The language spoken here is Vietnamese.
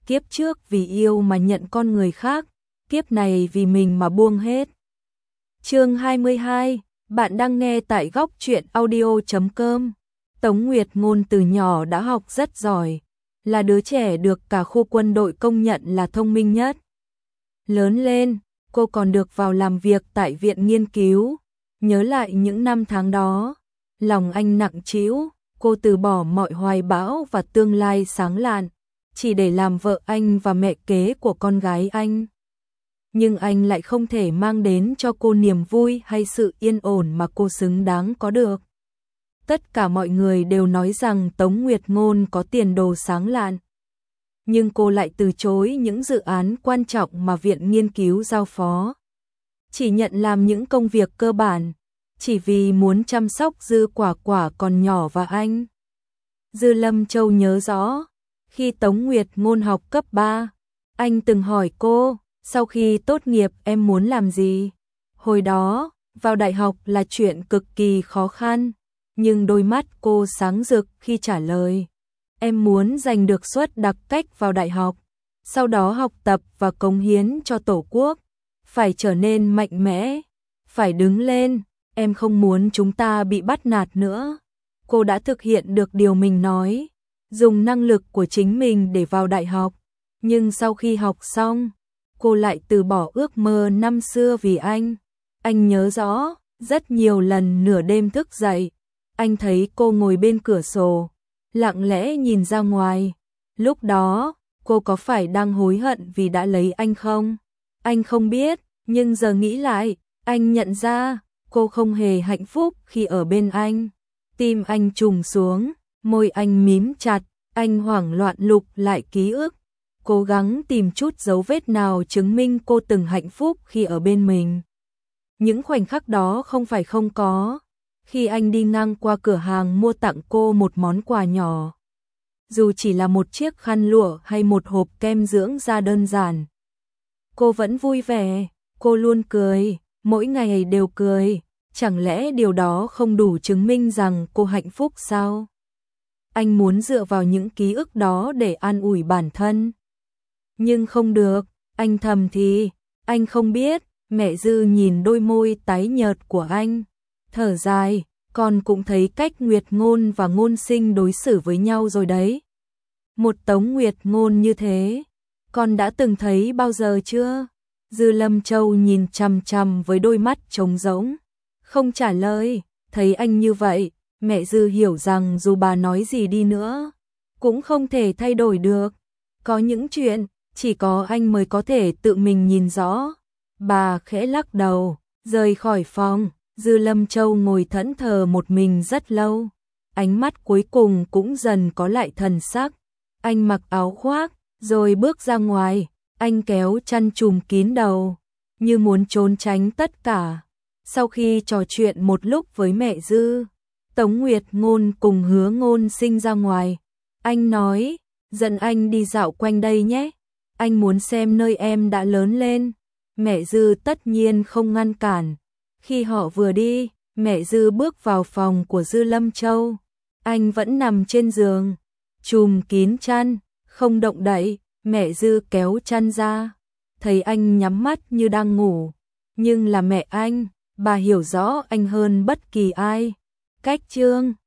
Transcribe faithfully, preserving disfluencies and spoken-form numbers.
kiếp trước vì yêu mà nhận con người khác, kiếp này vì mình mà buông hết. Chương hai mươi hai, bạn đang nghe tại góc truyện audio chấm com. Tống Nguyệt Ngôn từ nhỏ đã học rất giỏi, là đứa trẻ được cả khu quân đội công nhận là thông minh nhất. Lớn lên, cô còn được vào làm việc tại viện nghiên cứu. Nhớ lại những năm tháng đó, lòng anh nặng trĩu, cô từ bỏ mọi hoài bão và tương lai sáng lạn, chỉ để làm vợ anh và mẹ kế của con gái anh. Nhưng anh lại không thể mang đến cho cô niềm vui hay sự yên ổn mà cô xứng đáng có được. Tất cả mọi người đều nói rằng Tống Nguyệt Ngôn có tiền đồ sáng lạn. Nhưng cô lại từ chối những dự án quan trọng mà viện nghiên cứu giao phó. Chỉ nhận làm những công việc cơ bản, chỉ vì muốn chăm sóc Dư Quả Quả còn nhỏ và anh. Dư Lâm Châu nhớ rõ, khi Tống Nguyệt Ngôn học cấp ba, anh từng hỏi cô, sau khi tốt nghiệp em muốn làm gì? Hồi đó, vào đại học là chuyện cực kỳ khó khăn, nhưng đôi mắt cô sáng rực khi trả lời. Em muốn giành được suất đặc cách vào đại học, sau đó học tập và cống hiến cho Tổ quốc, phải trở nên mạnh mẽ, phải đứng lên, em không muốn chúng ta bị bắt nạt nữa. Cô đã thực hiện được điều mình nói, dùng năng lực của chính mình để vào đại học, nhưng sau khi học xong, cô lại từ bỏ ước mơ năm xưa vì anh. Anh nhớ rõ, rất nhiều lần nửa đêm thức dậy, anh thấy cô ngồi bên cửa sổ, lặng lẽ nhìn ra ngoài. Lúc đó, cô có phải đang hối hận vì đã lấy anh không? Anh không biết, nhưng giờ nghĩ lại, anh nhận ra, cô không hề hạnh phúc khi ở bên anh. Tim anh trùng xuống, môi anh mím chặt, anh hoảng loạn lục lại ký ức, cố gắng tìm chút dấu vết nào chứng minh cô từng hạnh phúc khi ở bên mình. Những khoảnh khắc đó không phải không có. Khi anh đi ngang qua cửa hàng mua tặng cô một món quà nhỏ, dù chỉ là một chiếc khăn lụa hay một hộp kem dưỡng da đơn giản, cô vẫn vui vẻ, cô luôn cười, mỗi ngày đều cười. Chẳng lẽ điều đó không đủ chứng minh rằng cô hạnh phúc sao? Anh muốn dựa vào những ký ức đó để an ủi bản thân. Nhưng không được, anh thầm thì, anh không biết. Mẹ Dư nhìn đôi môi tái nhợt của anh, thở dài, con cũng thấy cách Nguyệt Ngôn và Ngôn Sinh đối xử với nhau rồi đấy. Một Tống Nguyệt Ngôn như thế, con đã từng thấy bao giờ chưa? Dư Lâm Châu nhìn chằm chằm với đôi mắt trống rỗng, không trả lời. Thấy anh như vậy, mẹ Dư hiểu rằng dù bà nói gì đi nữa, cũng không thể thay đổi được. Có những chuyện, chỉ có anh mới có thể tự mình nhìn rõ. Bà khẽ lắc đầu, rời khỏi phòng. Dư Lâm Châu ngồi thẫn thờ một mình rất lâu. Ánh mắt cuối cùng cũng dần có lại thần sắc. Anh mặc áo khoác, rồi bước ra ngoài. Anh kéo chăn trùm kín đầu, như muốn trốn tránh tất cả. Sau khi trò chuyện một lúc với mẹ Dư, Tống Nguyệt Ngôn cùng Hứa Ngôn Sinh ra ngoài. Anh nói, dẫn anh đi dạo quanh đây nhé. Anh muốn xem nơi em đã lớn lên. Mẹ Dư tất nhiên không ngăn cản. Khi họ vừa đi, mẹ Dư bước vào phòng của Dư Lâm Châu. Anh vẫn nằm trên giường, trùm kín chăn, không động đậy. Mẹ Dư kéo chăn ra, thấy anh nhắm mắt như đang ngủ. Nhưng là mẹ anh, bà hiểu rõ anh hơn bất kỳ ai. Cách chương